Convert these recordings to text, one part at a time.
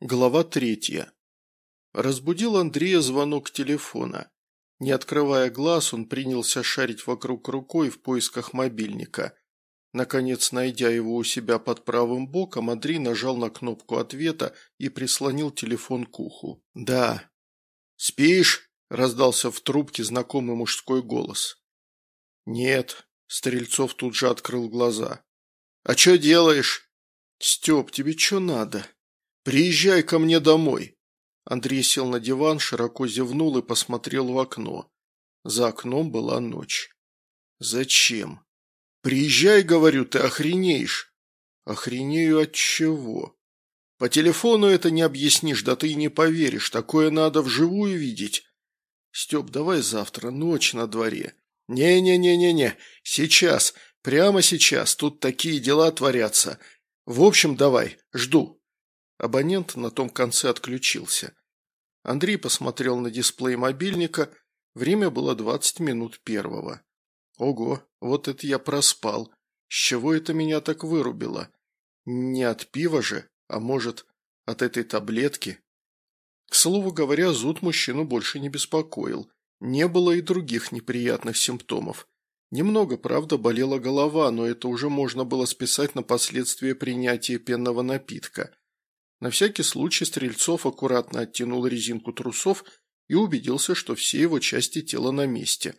Глава 3. Разбудил Андрея звонок телефона. Не открывая глаз, он принялся шарить вокруг рукой в поисках мобильника. Наконец, найдя его у себя под правым боком, Андрей нажал на кнопку ответа и прислонил телефон к уху. «Да». «Спишь?» – раздался в трубке знакомый мужской голос. «Нет». Стрельцов тут же открыл глаза. «А что делаешь?» «Степ, тебе что надо?» «Приезжай ко мне домой». Андрей сел на диван, широко зевнул и посмотрел в окно. За окном была ночь. «Зачем?» «Приезжай, говорю, ты охренеешь». «Охренею от чего?» «По телефону это не объяснишь, да ты и не поверишь, такое надо вживую видеть». «Степ, давай завтра, ночь на дворе». «Не-не-не-не-не, сейчас, прямо сейчас, тут такие дела творятся. В общем, давай, жду». Абонент на том конце отключился. Андрей посмотрел на дисплей мобильника. Время было 20 минут первого. Ого, вот это я проспал. С чего это меня так вырубило? Не от пива же, а может, от этой таблетки? К слову говоря, зуд мужчину больше не беспокоил. Не было и других неприятных симптомов. Немного, правда, болела голова, но это уже можно было списать на последствия принятия пенного напитка. На всякий случай Стрельцов аккуратно оттянул резинку трусов и убедился, что все его части тела на месте.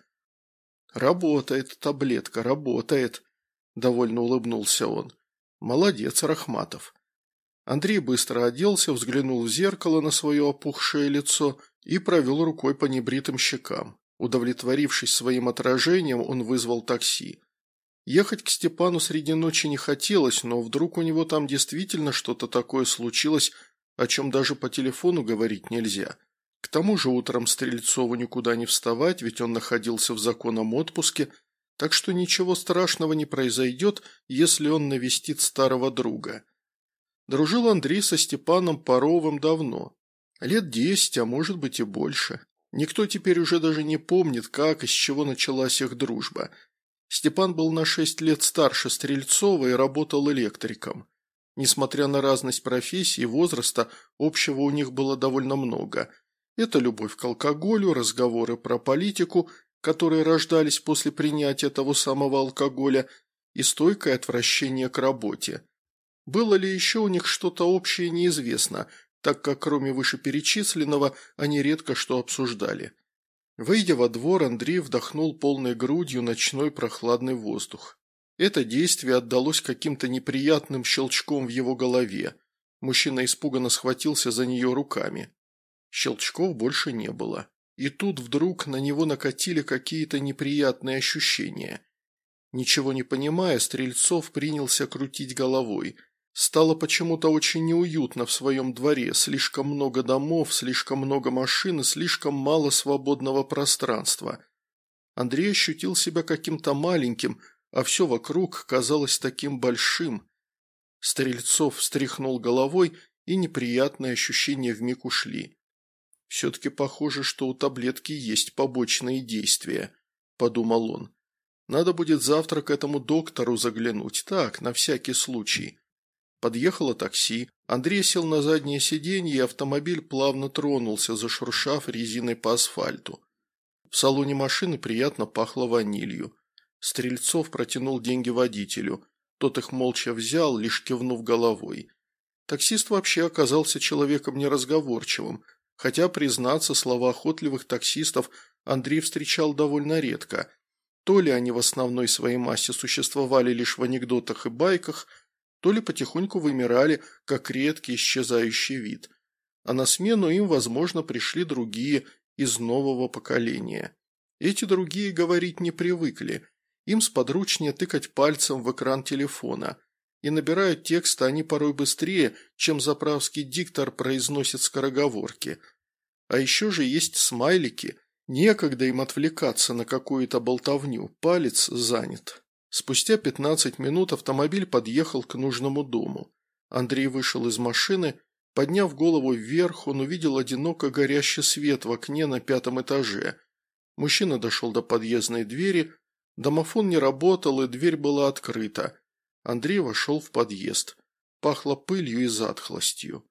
«Работает таблетка, работает», – довольно улыбнулся он. «Молодец, Рахматов». Андрей быстро оделся, взглянул в зеркало на свое опухшее лицо и провел рукой по небритым щекам. Удовлетворившись своим отражением, он вызвал такси. Ехать к Степану среди ночи не хотелось, но вдруг у него там действительно что-то такое случилось, о чем даже по телефону говорить нельзя. К тому же утром Стрельцову никуда не вставать, ведь он находился в законном отпуске, так что ничего страшного не произойдет, если он навестит старого друга. Дружил Андрей со Степаном Паровым давно. Лет 10, а может быть и больше. Никто теперь уже даже не помнит, как и с чего началась их дружба. Степан был на 6 лет старше Стрельцова и работал электриком. Несмотря на разность профессий и возраста, общего у них было довольно много. Это любовь к алкоголю, разговоры про политику, которые рождались после принятия того самого алкоголя, и стойкое отвращение к работе. Было ли еще у них что-то общее, неизвестно, так как кроме вышеперечисленного они редко что обсуждали. Выйдя во двор, Андрей вдохнул полной грудью ночной прохладный воздух. Это действие отдалось каким-то неприятным щелчком в его голове. Мужчина испуганно схватился за нее руками. Щелчков больше не было. И тут вдруг на него накатили какие-то неприятные ощущения. Ничего не понимая, Стрельцов принялся крутить головой. Стало почему-то очень неуютно в своем дворе, слишком много домов, слишком много машин и слишком мало свободного пространства. Андрей ощутил себя каким-то маленьким, а все вокруг казалось таким большим. Стрельцов встряхнул головой, и неприятные ощущения вмиг ушли. «Все-таки похоже, что у таблетки есть побочные действия», – подумал он. «Надо будет завтра к этому доктору заглянуть, так, на всякий случай». Подъехало такси, Андрей сел на заднее сиденье, и автомобиль плавно тронулся, зашуршав резиной по асфальту. В салоне машины приятно пахло ванилью. Стрельцов протянул деньги водителю. Тот их молча взял, лишь кивнув головой. Таксист вообще оказался человеком неразговорчивым, хотя, признаться, слова охотливых таксистов Андрей встречал довольно редко. То ли они в основной своей массе существовали лишь в анекдотах и байках, то ли потихоньку вымирали, как редкий исчезающий вид. А на смену им, возможно, пришли другие из нового поколения. Эти другие говорить не привыкли. Им сподручнее тыкать пальцем в экран телефона. И набирают текст они порой быстрее, чем заправский диктор произносит скороговорки. А еще же есть смайлики. Некогда им отвлекаться на какую-то болтовню, палец занят. Спустя 15 минут автомобиль подъехал к нужному дому. Андрей вышел из машины. Подняв голову вверх, он увидел одиноко горящий свет в окне на 5-м этаже. Мужчина дошел до подъездной двери. Домофон не работал, и дверь была открыта. Андрей вошел в подъезд. Пахло пылью и затхлостью.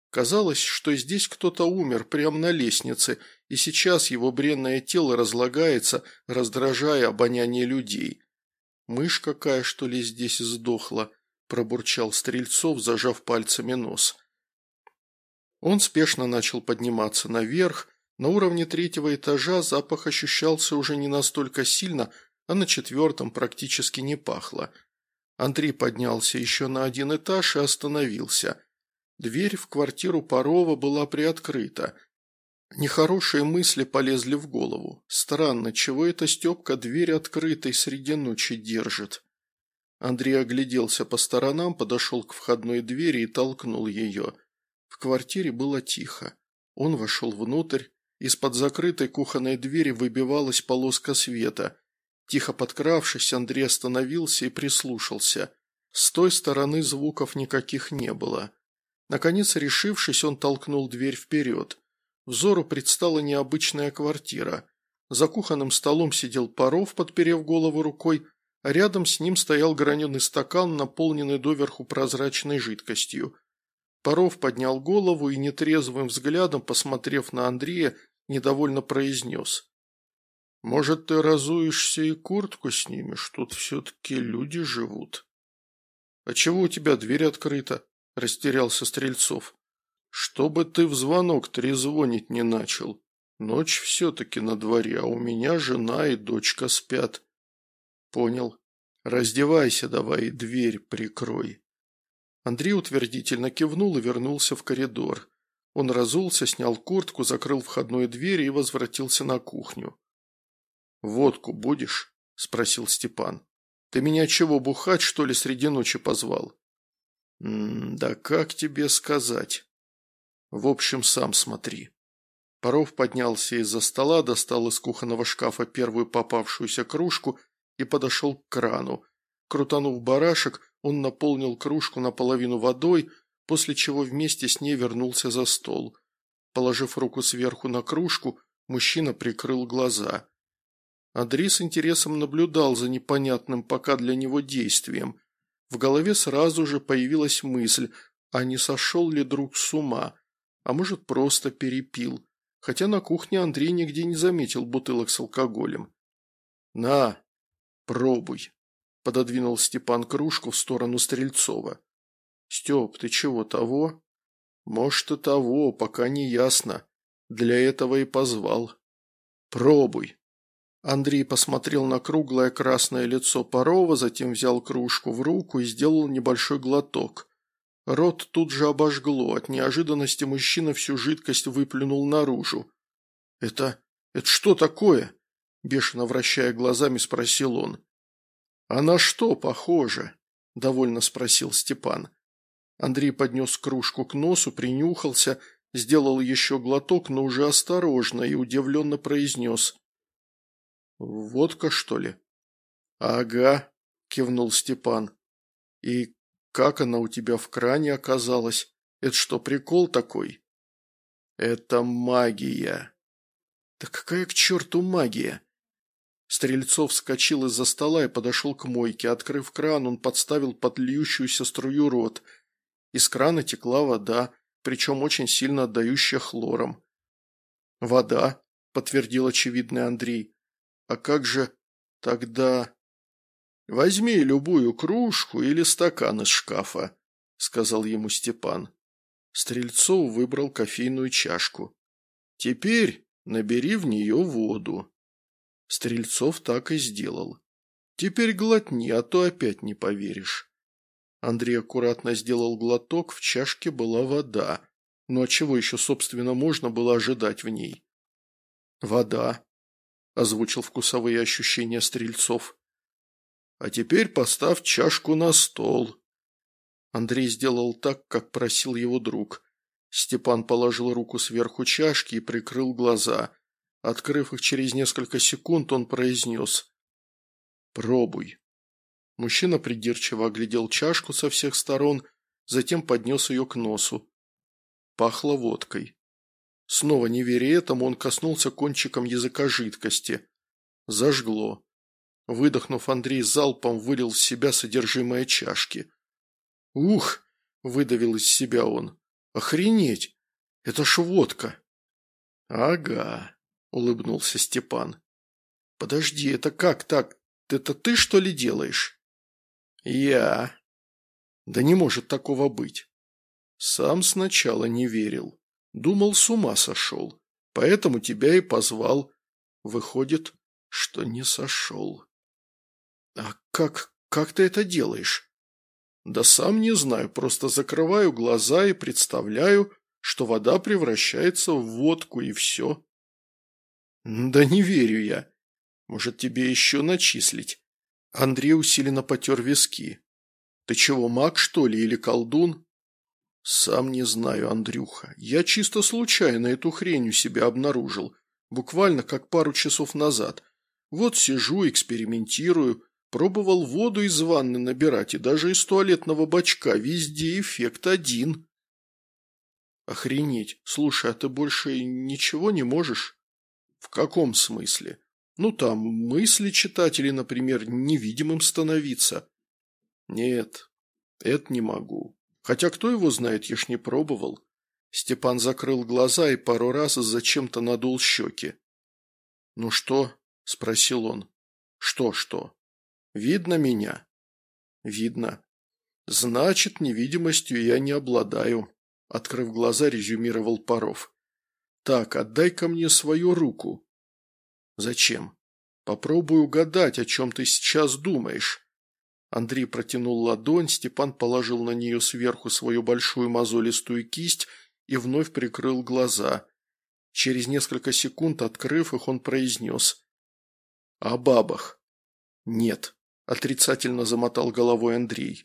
Казалось, что здесь кто-то умер прямо на лестнице, и сейчас его бренное тело разлагается, раздражая обоняние людей. «Мышь какая, что ли, здесь сдохла?» – пробурчал Стрельцов, зажав пальцами нос. Он спешно начал подниматься наверх. На уровне 3-го этажа запах ощущался уже не настолько сильно, а на 4-м практически не пахло. Андрей поднялся еще на 1 этаж и остановился. Дверь в квартиру Парова была приоткрыта. Нехорошие мысли полезли в голову. Странно, чего это Степка дверь открытой среди ночи держит? Андрей огляделся по сторонам, подошел к входной двери и толкнул ее. В квартире было тихо. Он вошел внутрь. Из-под закрытой кухонной двери выбивалась полоска света. Тихо подкравшись, Андрей остановился и прислушался. С той стороны звуков никаких не было. Наконец, решившись, он толкнул дверь вперед. Взору предстала необычная квартира. За кухонным столом сидел Паров, подперев голову рукой, а рядом с ним стоял граненый стакан, наполненный доверху прозрачной жидкостью. Паров поднял голову и, нетрезвым взглядом, посмотрев на Андрея, недовольно произнес: «Может, ты разуешься и куртку снимешь? Тут все-таки люди живут». «А чего у тебя дверь открыта?» – растерялся Стрельцов. «Чтобы ты в звонок трезвонить не начал. Ночь все-таки на дворе, а у меня жена и дочка спят». «Понял. Раздевайся давай и дверь прикрой». Андрей утвердительно кивнул и вернулся в коридор. Он разулся, снял куртку, закрыл входную дверь и возвратился на кухню. «Водку будешь?» – спросил Степан. «Ты меня чего, бухать, что ли, среди ночи позвал?» «Да как тебе сказать?» «В общем, сам смотри». Паров поднялся из-за стола, достал из кухонного шкафа первую попавшуюся кружку и подошел к крану. Крутанув барашек, он наполнил кружку наполовину водой, после чего вместе с ней вернулся за стол. Положив руку сверху на кружку, мужчина прикрыл глаза. Андрей с интересом наблюдал за непонятным пока для него действием. В голове сразу же появилась мысль, а не сошел ли друг с ума, а может просто перепил, хотя на кухне Андрей нигде не заметил бутылок с алкоголем. «На, пробуй», – пододвинул Степан кружку в сторону Стрельцова. «Степ, ты чего, того?» «Может, и того, пока не ясно. Для этого и позвал». «Пробуй». Андрей посмотрел на круглое красное лицо Парова, затем взял кружку в руку и сделал небольшой глоток. Рот тут же обожгло, от неожиданности мужчина всю жидкость выплюнул наружу. «Это что такое?» – бешено вращая глазами, спросил он. «А на что похоже?» – довольно спросил Степан. Андрей поднес кружку к носу, принюхался, сделал еще глоток, но уже осторожно и удивленно произнес: «Водка, что ли?» «Ага», – кивнул Степан. «И как она у тебя в кране оказалась? Это что, прикол такой?» «Это магия». «Да какая к черту магия?» Стрельцов вскочил из-за стола и подошел к мойке. Открыв кран, он подставил под льющуюся струю рот. Из крана текла вода, причем очень сильно отдающая хлором. «Вода», – подтвердил очевидный Андрей. «А как же тогда...» «Возьми любую кружку или стакан из шкафа», – сказал ему Степан. Стрельцов выбрал кофейную чашку. «Теперь набери в нее воду». Стрельцов так и сделал. «Теперь глотни, а то опять не поверишь». Андрей аккуратно сделал глоток, в чашке была вода. Ну а чего еще, собственно, можно было ожидать в ней? «Вода», – озвучил вкусовые ощущения Стрельцов. «А теперь поставь чашку на стол». Андрей сделал так, как просил его друг. Степан положил руку сверху чашки и прикрыл глаза. Открыв их через несколько секунд, он произнес: «Пробуй». Мужчина придирчиво оглядел чашку со всех сторон, затем поднес ее к носу. Пахло водкой. Снова не веря этому, он коснулся кончиком языка жидкости. Зажгло. Выдохнув, Андрей залпом вылил в себя содержимое чашки. «Ух!» – выдавил из себя он. Охренеть! Это ж водка!» «Ага», – улыбнулся Степан. «Подожди, это как так? Это ты, что ли, делаешь?» «Я». «Да не может такого быть». «Сам сначала не верил. Думал, с ума сошел. Поэтому тебя и позвал. Выходит, что не сошел». «А как ты это делаешь?» «Да сам не знаю, просто закрываю глаза и представляю, что вода превращается в водку, и все». «Да не верю я. Может, тебе еще начислить?» Андрей усиленно потер виски. «Ты чего, маг, что ли, или колдун?» «Сам не знаю, Андрюха. Я чисто случайно эту хрень у себя обнаружил. Буквально как пару часов назад. Вот сижу, экспериментирую. Пробовал воду из ванны набирать и даже из туалетного бачка. Везде эффект один». «Охренеть. Слушай, а ты больше ничего не можешь?» «В каком смысле? Ну там, мысли читать или, например, невидимым становиться». «Нет, это не могу. Хотя кто его знает, я ж не пробовал». Степан закрыл глаза и пару раз зачем-то надул щеки. «Ну что?» – спросил он. «Что? Видно меня?» «Видно. Значит, невидимостью я не обладаю», – открыв глаза, резюмировал Паров. «Так, отдай-ка мне свою руку». «Зачем?» «Попробуй угадать, о чем ты сейчас думаешь». Андрей протянул ладонь, Степан положил на нее сверху свою большую мозолистую кисть и вновь прикрыл глаза. Через несколько секунд, открыв их, он произнес: «О бабах». «Нет», – отрицательно замотал головой Андрей.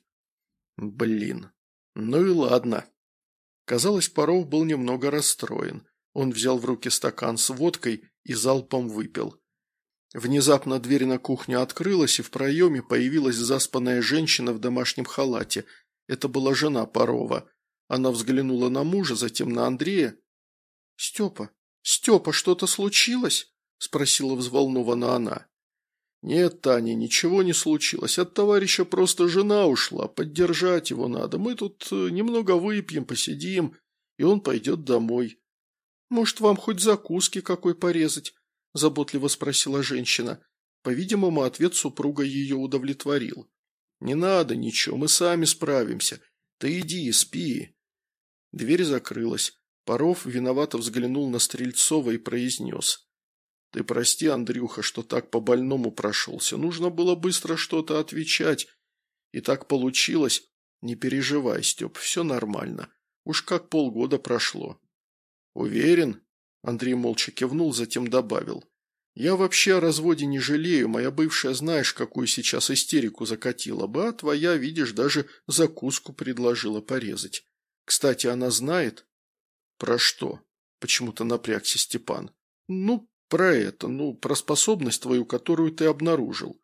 «Блин. Ну и ладно». Казалось, Паров был немного расстроен. Он взял в руки стакан с водкой и залпом выпил. Внезапно дверь на кухню открылась, и в проеме появилась заспанная женщина в домашнем халате. Это была жена Парова. Она взглянула на мужа, затем на Андрея. «Степа, что-то случилось?» – спросила взволнованно она. «Нет, Таня, ничего не случилось. От товарища просто жена ушла. Поддержать его надо. Мы тут немного выпьем, посидим, и он пойдет домой». «Может, вам хоть закуски какой порезать?» – заботливо спросила женщина. По-видимому, ответ супруга ее удовлетворил. «Не надо ничего, мы сами справимся. Ты иди, спи». Дверь закрылась. Паров виновато взглянул на Стрельцова и произнес: «Ты прости, Андрюха, что так по-больному прошелся. Нужно было быстро что-то отвечать. И так получилось. Не переживай, Степ, все нормально. Уж как полгода прошло». «Уверен?» – Андрей молча кивнул, затем добавил: «Я вообще о разводе не жалею. Моя бывшая, знаешь, какую сейчас истерику закатила бы, а твоя, видишь, даже закуску предложила порезать. Кстати, она знает?» «Про что?» – почему-то напрягся Степан. «Ну, про способность твою, которую ты обнаружил».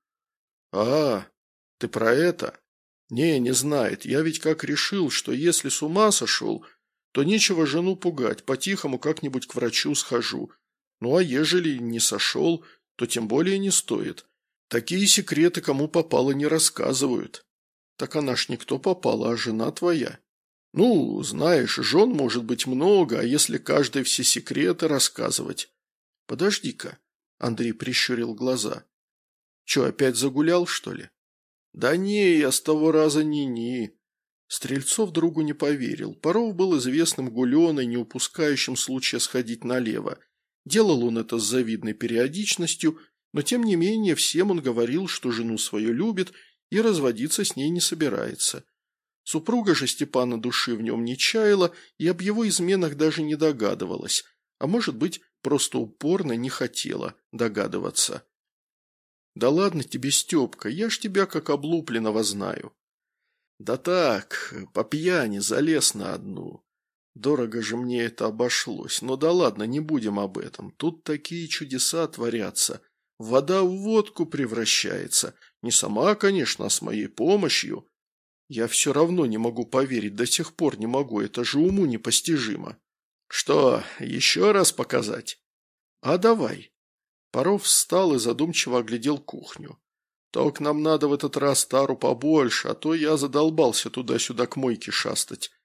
«А, ты про это?» «Не знает. Я ведь как решил, что если с ума сошел, то нечего жену пугать, по-тихому как-нибудь к врачу схожу. Ну а ежели не сошел, то тем более не стоит. Такие секреты кому попало не рассказывают». «Так она ж не кто попала, а жена твоя». «Ну, знаешь, жен может быть много, а если каждой все секреты рассказывать?» «Подожди-ка», – Андрей прищурил глаза. «Че, опять загулял, что ли?» «Да не, я с того раза ни-ни». Стрельцов другу не поверил. Паров был известным гуленой, не упускающим случая сходить налево. Делал он это с завидной периодичностью, но тем не менее всем он говорил, что жену свою любит и разводиться с ней не собирается. Супруга же Степана души в нем не чаяла и об его изменах даже не догадывалась, а может быть, просто упорно не хотела догадываться. «Да ладно тебе, Степка, я ж тебя как облупленного знаю». «Да так, по пьяни залез на одну. Дорого же мне это обошлось, но да ладно, не будем об этом. Тут такие чудеса творятся. Вода в водку превращается. Не сама, конечно, а с моей помощью. Я все равно не могу поверить, до сих пор не могу, это же уму непостижимо». «Что, еще раз показать?» «А давай». Паров встал и задумчиво оглядел кухню. «Только нам надо в этот раз тару побольше, а то я задолбался туда-сюда к мойке шастать.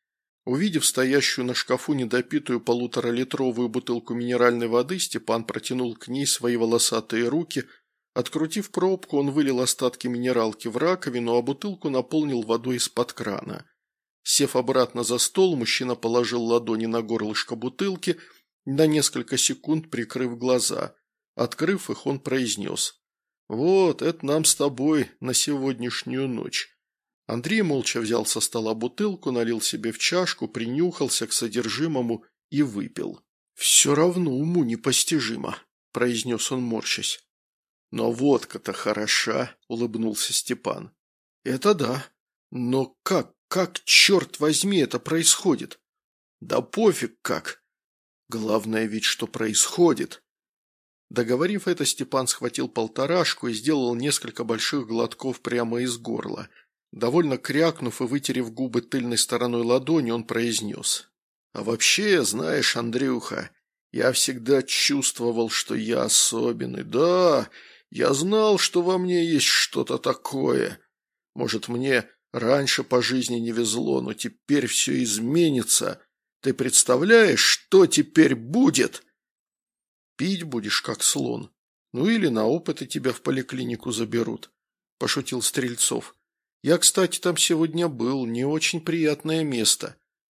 Увидев стоящую на шкафу недопитую 1,5-литровую бутылку минеральной воды, Степан протянул к ней свои волосатые руки. Открутив пробку, он вылил остатки минералки в раковину, а бутылку наполнил водой из-под крана. Сев обратно за стол, мужчина положил ладони на горлышко бутылки, на несколько секунд прикрыв глаза. Открыв их, он произнес: «Вот, это нам с тобой на сегодняшнюю ночь». Андрей молча взял со стола бутылку, налил себе в чашку, принюхался к содержимому и выпил. «Все равно уму непостижимо», – произнес он, морщась. «Но водка-то хороша», – улыбнулся Степан. «Это да. Но как, черт возьми, это происходит?» «Да пофиг как. Главное ведь, что происходит». Договорив это, Степан схватил полторашку и сделал несколько больших глотков прямо из горла. Довольно крякнув и вытерев губы тыльной стороной ладони, он произнес: «А вообще, знаешь, Андрюха, я всегда чувствовал, что я особенный. Да, я знал, что во мне есть что-то такое. Может, мне раньше по жизни не везло, но теперь все изменится. Ты представляешь, что теперь будет?» «Пить будешь, как слон. Ну или на опыты тебя в поликлинику заберут», – пошутил Стрельцов. «Я, кстати, там сегодня был, не очень приятное место».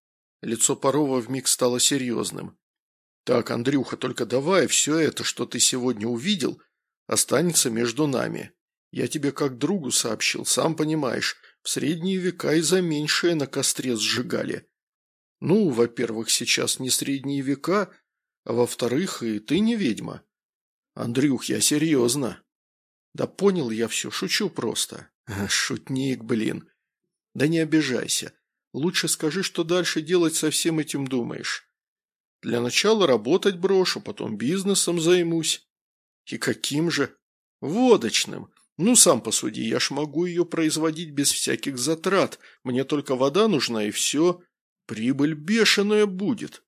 Лицо Парова вмиг стало серьезным. «Так, Андрюха, только давай все это, что ты сегодня увидел, останется между нами. Я тебе как другу сообщил, сам понимаешь, в средние века и за меньшее на костре сжигали. Ну, во-первых, сейчас не средние века, а во-вторых, и ты не ведьма. Андрюх, я серьезно». «Да понял я все, шучу просто». «Шутник, блин». «Да не обижайся. Лучше скажи, что дальше делать со всем этим думаешь». «Для начала работать брошу, потом бизнесом займусь». «И каким же?» «Водочным. Ну, сам посуди, я ж могу ее производить без всяких затрат. Мне только вода нужна и все. Прибыль бешеная будет».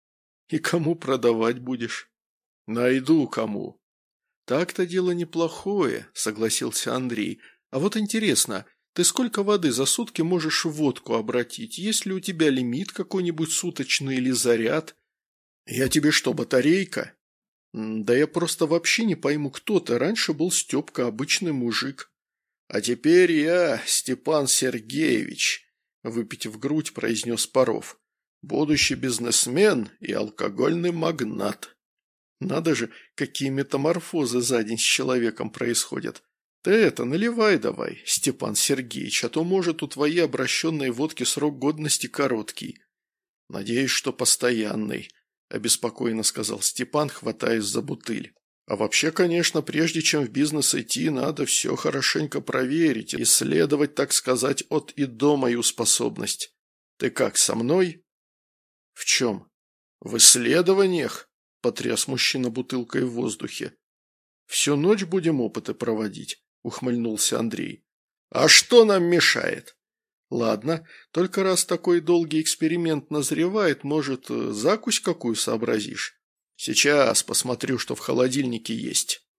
«И кому продавать будешь?» «Найду кому». «Так-то дело неплохое», – согласился Андрей. «А вот интересно, ты сколько воды за сутки можешь в водку обратить? Есть ли у тебя лимит какой-нибудь суточный или заряд?» «Я тебе что, батарейка?» «Да я просто вообще не пойму, кто ты. Раньше был Степка, обычный мужик». «А теперь я Степан Сергеевич», – выпитив грудь, произнес Паров. «Будущий бизнесмен и алкогольный магнат». «Надо же, какие метаморфозы за день с человеком происходят. Ты это, наливай давай, Степан Сергеевич, а то, может, у твоей обращенной водки срок годности короткий». «Надеюсь, что постоянный», – обеспокоенно сказал Степан, хватаясь за бутыль. «А вообще, конечно, прежде чем в бизнес идти, надо все хорошенько проверить, исследовать, так сказать, от и до мою способность. Ты как, со мной?» «В чем?» «В исследованиях», – потряс мужчина бутылкой в воздухе. «Всю ночь будем опыты проводить», – ухмыльнулся Андрей. «А что нам мешает?» «Ладно, только раз такой долгий эксперимент назревает, может, закусь какую сообразишь?» «Сейчас посмотрю, что в холодильнике есть».